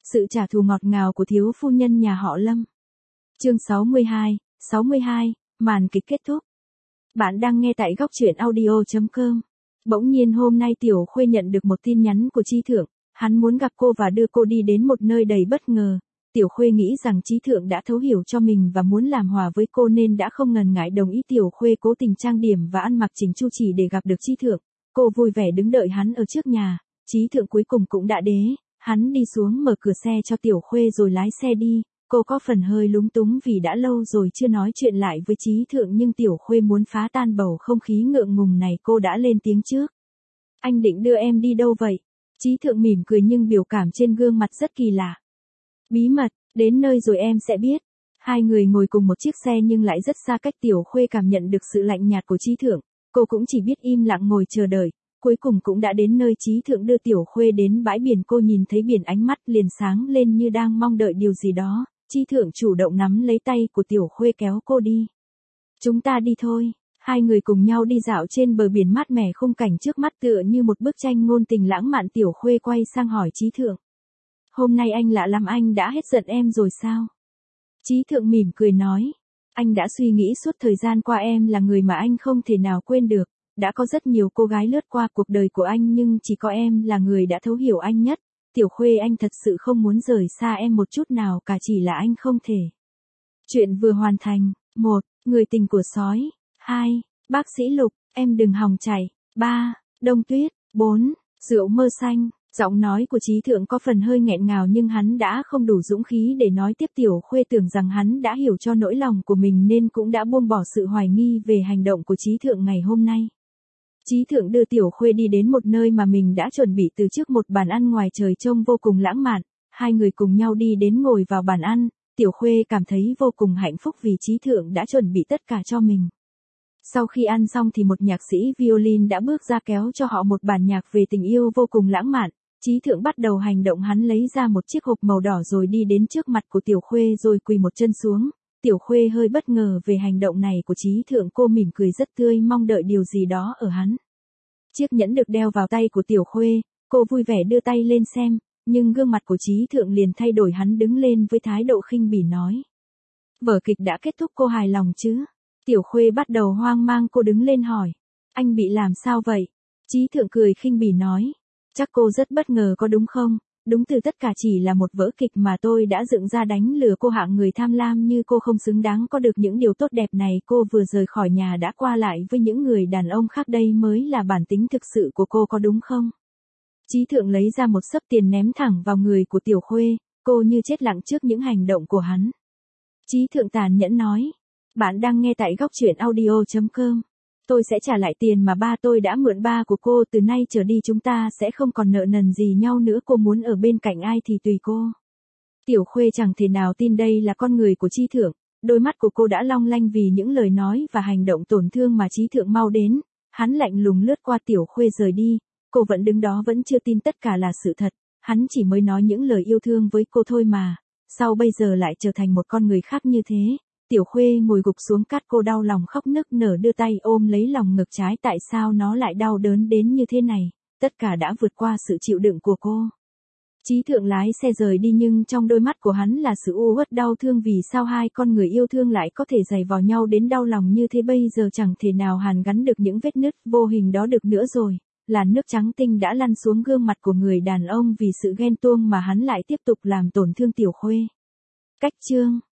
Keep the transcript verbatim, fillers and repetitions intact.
Sự trả thù ngọt ngào của thiếu phu nhân nhà họ Lâm. Chương sáu mươi hai, sáu mươi hai, màn kịch kết thúc. Bạn đang nghe tại góc truyện audio chấm com. Bỗng nhiên hôm nay Tiểu Khuê nhận được một tin nhắn của Trí Thượng, hắn muốn gặp cô và đưa cô đi đến một nơi đầy bất ngờ. Tiểu Khuê nghĩ rằng Trí Thượng đã thấu hiểu cho mình và muốn làm hòa với cô nên đã không ngần ngại đồng ý. Tiểu Khuê cố tình trang điểm và ăn mặc chỉnh chu chỉ để gặp được Trí Thượng. Cô vui vẻ đứng đợi hắn ở trước nhà. Trí Thượng cuối cùng cũng đã đến. Hắn đi xuống mở cửa xe cho Tiểu Khuê rồi lái xe đi. Cô có phần hơi lúng túng vì đã lâu rồi chưa nói chuyện lại với Trí Thượng, nhưng Tiểu Khuê muốn phá tan bầu không khí ngượng ngùng này, cô đã lên tiếng trước. Anh định đưa em đi đâu vậy? Trí Thượng mỉm cười nhưng biểu cảm trên gương mặt rất kỳ lạ. Bí mật, đến nơi rồi em sẽ biết. Hai người ngồi cùng một chiếc xe nhưng lại rất xa cách. Tiểu Khuê cảm nhận được sự lạnh nhạt của Trí Thượng. Cô cũng chỉ biết im lặng ngồi chờ đợi. Cuối cùng cũng đã đến nơi. Trí Thượng đưa Tiểu Khuê đến bãi biển. Cô nhìn thấy biển, ánh mắt liền sáng lên như đang mong đợi điều gì đó. Trí Thượng chủ động nắm lấy tay của Tiểu Khuê kéo cô đi. Chúng ta đi thôi. Hai người cùng nhau đi dạo trên bờ biển mát mẻ, khung cảnh trước mắt tựa như một bức tranh ngôn tình lãng mạn. Tiểu Khuê quay sang hỏi Trí Thượng. Hôm nay anh lạ lắm, anh đã hết giận em rồi sao? Trí Thượng mỉm cười nói. Anh đã suy nghĩ suốt thời gian qua em là người mà anh không thể nào quên được. Đã có rất nhiều cô gái lướt qua cuộc đời của anh nhưng chỉ có em là người đã thấu hiểu anh nhất. Tiểu Khuê, anh thật sự không muốn rời xa em một chút nào cả, chỉ là anh không thể. Chuyện vừa hoàn thành. một. Người tình của sói. hai. Bác sĩ Lục, em đừng hòng chạy. ba. Đông Tuyết. bốn. Rượu mơ xanh. Giọng nói của Trí Thượng có phần hơi nghẹn ngào nhưng hắn đã không đủ dũng khí để nói tiếp. Tiểu Khuê tưởng rằng hắn đã hiểu cho nỗi lòng của mình nên cũng đã buông bỏ sự hoài nghi về hành động của Trí Thượng ngày hôm nay. Trí Thượng đưa Tiểu Khuê đi đến một nơi mà mình đã chuẩn bị từ trước, một bàn ăn ngoài trời trông vô cùng lãng mạn. Hai người cùng nhau đi đến ngồi vào bàn ăn. Tiểu Khuê cảm thấy vô cùng hạnh phúc vì Trí Thượng đã chuẩn bị tất cả cho mình. Sau khi ăn xong thì một nhạc sĩ violin đã bước ra kéo cho họ một bản nhạc về tình yêu vô cùng lãng mạn. Trí Thượng bắt đầu hành động, hắn lấy ra một chiếc hộp màu đỏ rồi đi đến trước mặt của Tiểu Khuê rồi quỳ một chân xuống. Tiểu Khuê hơi bất ngờ về hành động này của Trí Thượng, cô mỉm cười rất tươi mong đợi điều gì đó ở hắn. Chiếc nhẫn được đeo vào tay của Tiểu Khuê, cô vui vẻ đưa tay lên xem, nhưng gương mặt của Trí Thượng liền thay đổi, hắn đứng lên với thái độ khinh bỉ nói. Vở kịch đã kết thúc, cô hài lòng chứ? Tiểu Khuê bắt đầu hoang mang, cô đứng lên hỏi. Anh bị làm sao vậy? Trí Thượng cười khinh bỉ nói. Chắc cô rất bất ngờ có đúng không? Đúng, từ tất cả chỉ là một vở kịch mà tôi đã dựng ra đánh lừa cô. Hạng người tham lam như cô không xứng đáng có được những điều tốt đẹp này. Cô vừa rời khỏi nhà đã qua lại với những người đàn ông khác, đây mới là bản tính thực sự của cô, có đúng không? Trí Thượng lấy ra một xấp tiền ném thẳng vào người của Tiểu Khuê, cô như chết lặng trước những hành động của hắn. Trí Thượng tàn nhẫn nói. Bạn đang nghe tại góc truyện audio chấm com. Tôi sẽ trả lại tiền mà ba tôi đã mượn ba của cô, từ nay trở đi chúng ta sẽ không còn nợ nần gì nhau nữa, cô muốn ở bên cạnh ai thì tùy cô. Tiểu Khuê chẳng thể nào tin đây là con người của Trí Thượng, đôi mắt của cô đã long lanh vì những lời nói và hành động tổn thương mà Trí Thượng mau đến. Hắn lạnh lùng lướt qua Tiểu Khuê rời đi, cô vẫn đứng đó vẫn chưa tin tất cả là sự thật, hắn chỉ mới nói những lời yêu thương với cô thôi mà, sao bây giờ lại trở thành một con người khác như thế. Tiểu Khuê ngồi gục xuống cát, cô đau lòng khóc nức nở đưa tay ôm lấy lòng ngực trái, tại sao nó lại đau đớn đến như thế này, tất cả đã vượt qua sự chịu đựng của cô. Trí Thượng lái xe rời đi nhưng trong đôi mắt của hắn là sự u uất đau thương, vì sao hai con người yêu thương lại có thể giày vò nhau đến đau lòng như thế, bây giờ chẳng thể nào hàn gắn được những vết nứt vô hình đó được nữa rồi. Làn nước trắng tinh đã lăn xuống gương mặt của người đàn ông vì sự ghen tuông mà hắn lại tiếp tục làm tổn thương Tiểu Khuê. Cách chương